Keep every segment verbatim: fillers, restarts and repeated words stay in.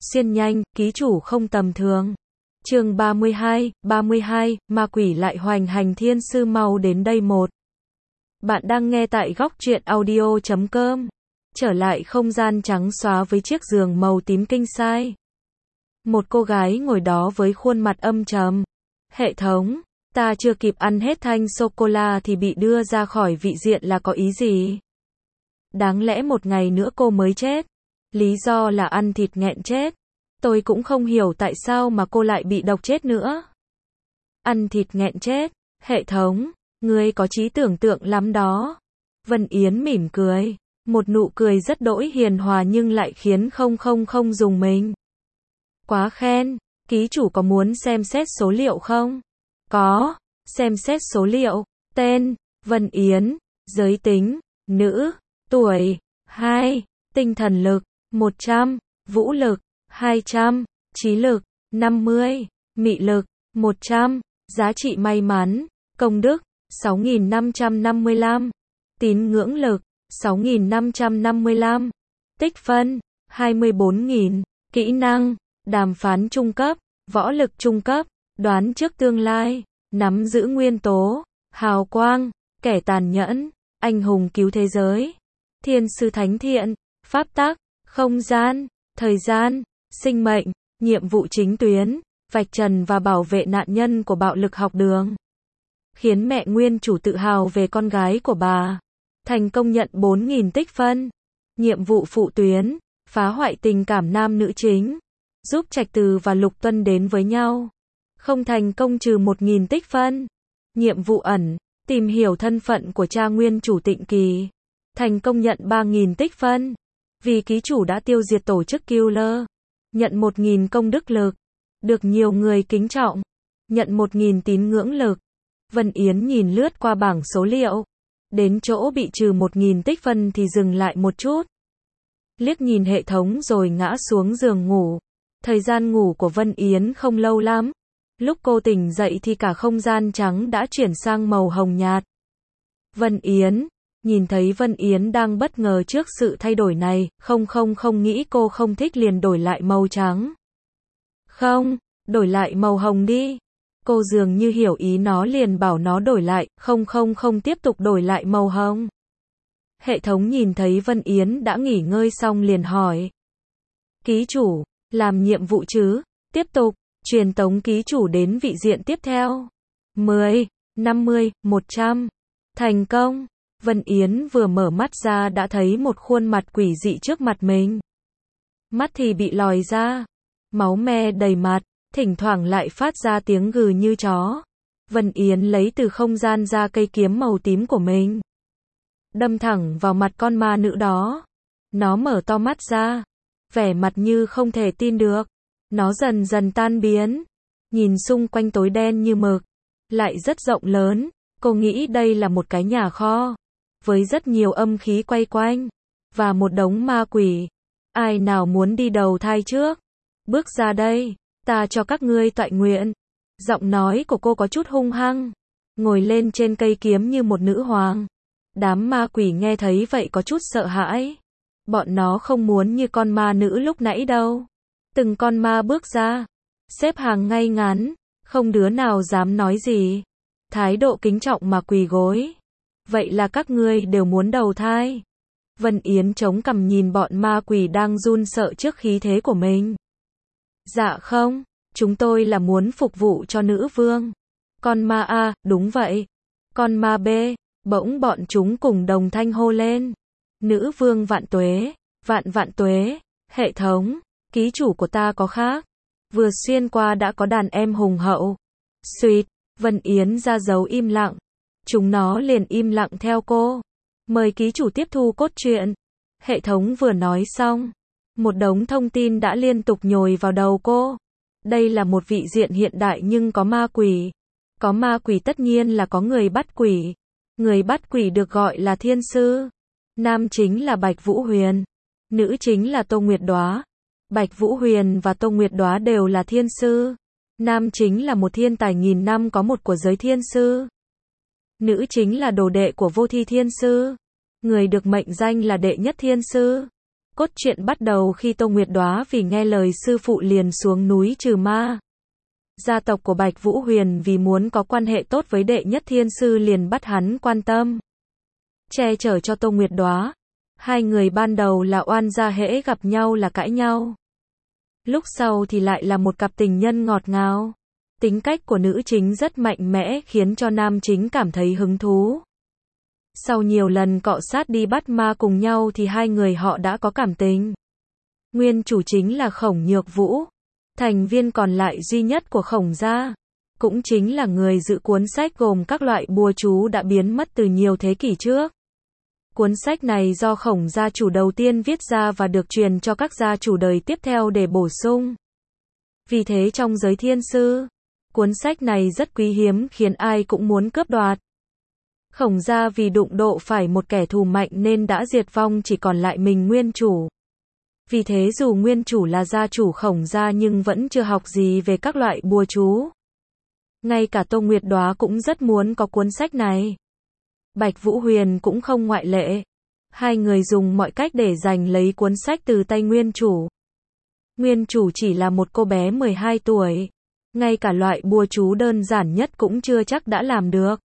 Xuyên nhanh, ký chủ không tầm thường. Chương ba mươi hai, ba mươi hai, ma quỷ lại hoành hành thiên sư mau đến đây một. Bạn đang nghe tại góc truyện audio chấm com. Trở lại không gian trắng xóa với chiếc giường màu tím kinh sai. Một cô gái ngồi đó với khuôn mặt âm trầm. Hệ thống, ta chưa kịp ăn hết thanh sô-cô-la thì bị đưa ra khỏi vị diện là có ý gì? Đáng lẽ một ngày nữa cô mới chết. Lý do là ăn thịt nghẹn chết. Tôi cũng không hiểu tại sao mà cô lại bị độc chết nữa. Ăn thịt nghẹn chết, hệ thống, ngươi có trí tưởng tượng lắm đó. Vân Yến mỉm cười, một nụ cười rất đỗi hiền hòa nhưng lại khiến không không không dùng mình. Quá khen, ký chủ có muốn xem xét số liệu không? Có, xem xét số liệu, tên, Vân Yến, giới tính, nữ, tuổi, hai, tinh thần lực, một trăm, vũ lực, hai trăm, trí lực, năm mươi, mị lực, một trăm, giá trị may mắn, công đức, sáu nghìn năm trăm năm mươi lăm, tín ngưỡng lực, sáu nghìn năm trăm năm mươi lăm, tích phân, hai mươi bốn nghìn, kỹ năng, đàm phán trung cấp, võ lực trung cấp, đoán trước tương lai, nắm giữ nguyên tố, hào quang, kẻ tàn nhẫn, anh hùng cứu thế giới, thiên sư thánh thiện, pháp tắc, không gian, thời gian, sinh mệnh, nhiệm vụ chính tuyến, vạch trần và bảo vệ nạn nhân của bạo lực học đường. Khiến mẹ nguyên chủ tự hào về con gái của bà. Thành công nhận bốn nghìn tích phân. Nhiệm vụ phụ tuyến, phá hoại tình cảm nam nữ chính. Giúp Trạch Từ và Lục Tuân đến với nhau. Không thành công trừ một nghìn tích phân. Nhiệm vụ ẩn, tìm hiểu thân phận của cha nguyên chủ Tịnh Kỳ. Thành công nhận ba nghìn tích phân. Vì ký chủ đã tiêu diệt tổ chức Killer. Nhận một nghìn công đức lực. Được nhiều người kính trọng. Nhận một nghìn tín ngưỡng lực. Vân Yến nhìn lướt qua bảng số liệu. Đến chỗ bị trừ một nghìn tích phân thì dừng lại một chút. Liếc nhìn hệ thống rồi ngã xuống giường ngủ. Thời gian ngủ của Vân Yến không lâu lắm. Lúc cô tỉnh dậy thì cả không gian trắng đã chuyển sang màu hồng nhạt. Vân Yến, nhìn thấy Vân Yến đang bất ngờ trước sự thay đổi này, không không không nghĩ cô không thích liền đổi lại màu trắng. Không, đổi lại màu hồng đi. Cô dường như hiểu ý nó liền bảo nó đổi lại, không không không tiếp tục đổi lại màu hồng. Hệ thống nhìn thấy Vân Yến đã nghỉ ngơi xong liền hỏi. Ký chủ, làm nhiệm vụ chứ? Tiếp tục, truyền tống ký chủ đến vị diện tiếp theo. mười, năm mươi, một trăm. Thành công. Vân Yến vừa mở mắt ra đã thấy một khuôn mặt quỷ dị trước mặt mình. Mắt thì bị lòi ra. Máu me đầy mặt, thỉnh thoảng lại phát ra tiếng gừ như chó. Vân Yến lấy từ không gian ra cây kiếm màu tím của mình. Đâm thẳng vào mặt con ma nữ đó. Nó mở to mắt ra. Vẻ mặt như không thể tin được. Nó dần dần tan biến. Nhìn xung quanh tối đen như mực. Lại rất rộng lớn. Cô nghĩ đây là một cái nhà kho. Với rất nhiều âm khí quay quanh. Và một đống ma quỷ. Ai nào muốn đi đầu thai trước? Bước ra đây. Ta cho các ngươi toại nguyện. Giọng nói của cô có chút hung hăng. Ngồi lên trên cây kiếm như một nữ hoàng. Đám ma quỷ nghe thấy vậy có chút sợ hãi. Bọn nó không muốn như con ma nữ lúc nãy đâu. Từng con ma bước ra. Xếp hàng ngay ngắn. Không đứa nào dám nói gì. Thái độ kính trọng mà quỳ gối. Vậy là các ngươi đều muốn đầu thai. Vân Yến chống cằm nhìn bọn ma quỷ đang run sợ trước khí thế của mình. Dạ không, chúng tôi là muốn phục vụ cho nữ vương. Con ma A, đúng vậy. Con ma B, bỗng bọn chúng cùng đồng thanh hô lên. Nữ vương vạn tuế, vạn vạn tuế, hệ thống, ký chủ của ta có khác. Vừa xuyên qua đã có đàn em hùng hậu. Xuyệt, Vân Yến ra dấu im lặng. Chúng nó liền im lặng theo cô. Mời ký chủ tiếp thu cốt truyện. Hệ thống vừa nói xong. Một đống thông tin đã liên tục nhồi vào đầu cô. Đây là một vị diện hiện đại nhưng có ma quỷ. Có ma quỷ tất nhiên là có người bắt quỷ. Người bắt quỷ được gọi là thiên sư. Nam chính là Bạch Vũ Huyền. Nữ chính là Tô Nguyệt Đóa. Bạch Vũ Huyền và Tô Nguyệt Đóa đều là thiên sư. Nam chính là một thiên tài nghìn năm có một của giới thiên sư. Nữ chính là đồ đệ của Vô Thi Thiên Sư. Người được mệnh danh là đệ nhất thiên sư. Cốt truyện bắt đầu khi Tô Nguyệt Đóa vì nghe lời sư phụ liền xuống núi trừ ma. Gia tộc của Bạch Vũ Huyền vì muốn có quan hệ tốt với đệ nhất thiên sư liền bắt hắn quan tâm, che chở cho Tô Nguyệt Đóa. Hai người ban đầu là oan gia, hễ gặp nhau là cãi nhau. Lúc sau thì lại là một cặp tình nhân ngọt ngào. Tính cách của nữ chính rất mạnh mẽ khiến cho nam chính cảm thấy hứng thú. Sau nhiều lần cọ sát đi bắt ma cùng nhau thì hai người họ đã có cảm tình. Nguyên chủ chính là Khổng Nhược Vũ, thành viên còn lại duy nhất của Khổng gia, cũng chính là người giữ cuốn sách gồm các loại bùa chú đã biến mất từ nhiều thế kỷ trước. Cuốn sách này do Khổng gia chủ đầu tiên viết ra và được truyền cho các gia chủ đời tiếp theo để bổ sung. Vì thế trong giới thiên sư, cuốn sách này rất quý hiếm khiến ai cũng muốn cướp đoạt. Khổng gia vì đụng độ phải một kẻ thù mạnh nên đã diệt vong, chỉ còn lại mình nguyên chủ. Vì thế dù nguyên chủ là gia chủ Khổng gia nhưng vẫn chưa học gì về các loại bùa chú. Ngay cả Tô Nguyệt Đóa cũng rất muốn có cuốn sách này. Bạch Vũ Huyền cũng không ngoại lệ. Hai người dùng mọi cách để giành lấy cuốn sách từ tay nguyên chủ. Nguyên chủ chỉ là một cô bé mười hai tuổi. Ngay cả loại bùa chú đơn giản nhất cũng chưa chắc đã làm được.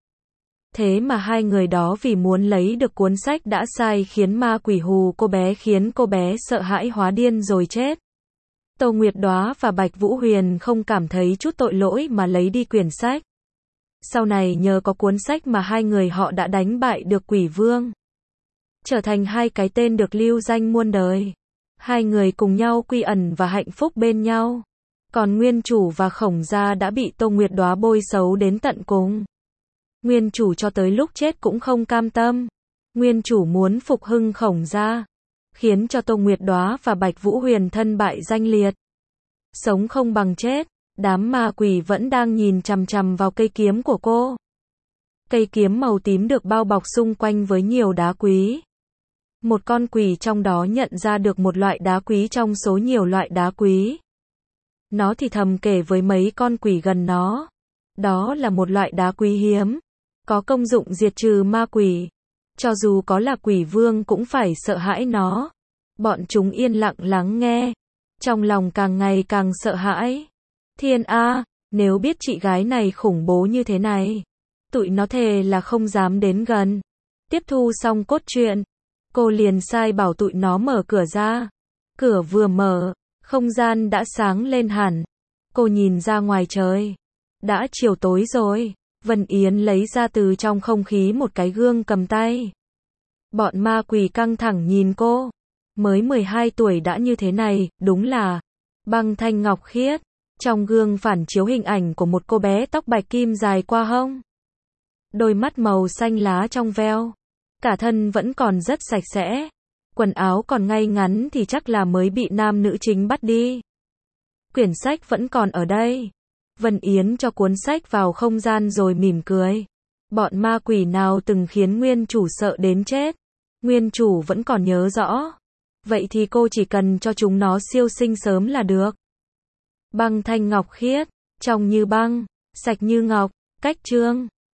Thế mà hai người đó vì muốn lấy được cuốn sách đã sai khiến ma quỷ hù cô bé, khiến cô bé sợ hãi hóa điên rồi chết. Tô Nguyệt Đóa và Bạch Vũ Huyền không cảm thấy chút tội lỗi mà lấy đi quyển sách. Sau này nhờ có cuốn sách mà hai người họ đã đánh bại được Quỷ Vương, trở thành hai cái tên được lưu danh muôn đời. Hai người cùng nhau quy ẩn và hạnh phúc bên nhau. Còn nguyên chủ và Khổng gia đã bị Tô Nguyệt Đóa bôi xấu đến tận cùng. Nguyên chủ cho tới lúc chết cũng không cam tâm. Nguyên chủ muốn phục hưng Khổng gia, khiến cho Tô Nguyệt Đóa và Bạch Vũ Huyền thân bại danh liệt. Sống không bằng chết. Đám ma quỷ vẫn đang nhìn chằm chằm vào cây kiếm của cô. Cây kiếm màu tím được bao bọc xung quanh với nhiều đá quý. Một con quỷ trong đó nhận ra được một loại đá quý trong số nhiều loại đá quý. Nó thì thầm kể với mấy con quỷ gần nó. Đó là một loại đá quý hiếm, có công dụng diệt trừ ma quỷ. Cho dù có là quỷ vương cũng phải sợ hãi nó. Bọn chúng yên lặng lắng nghe, trong lòng càng ngày càng sợ hãi. Thiên A, nếu biết chị gái này khủng bố như thế này, tụi nó thề là không dám đến gần. Tiếp thu xong cốt truyện, cô liền sai bảo tụi nó mở cửa ra. Cửa vừa mở, không gian đã sáng lên hẳn. Cô nhìn ra ngoài trời. Đã chiều tối rồi. Vân Yến lấy ra từ trong không khí một cái gương cầm tay. Bọn ma quỷ căng thẳng nhìn cô. Mới mười hai tuổi đã như thế này, đúng là băng thanh ngọc khiết. Trong gương phản chiếu hình ảnh của một cô bé tóc bạch kim dài qua hông. Đôi mắt màu xanh lá trong veo. Cả thân vẫn còn rất sạch sẽ. Quần áo còn ngay ngắn thì chắc là mới bị nam nữ chính bắt đi. Quyển sách vẫn còn ở đây. Vân Yến cho cuốn sách vào không gian rồi mỉm cười. Bọn ma quỷ nào từng khiến nguyên chủ sợ đến chết, nguyên chủ vẫn còn nhớ rõ. Vậy thì cô chỉ cần cho chúng nó siêu sinh sớm là được. Băng thanh ngọc khiết, trong như băng, sạch như ngọc, cách chương.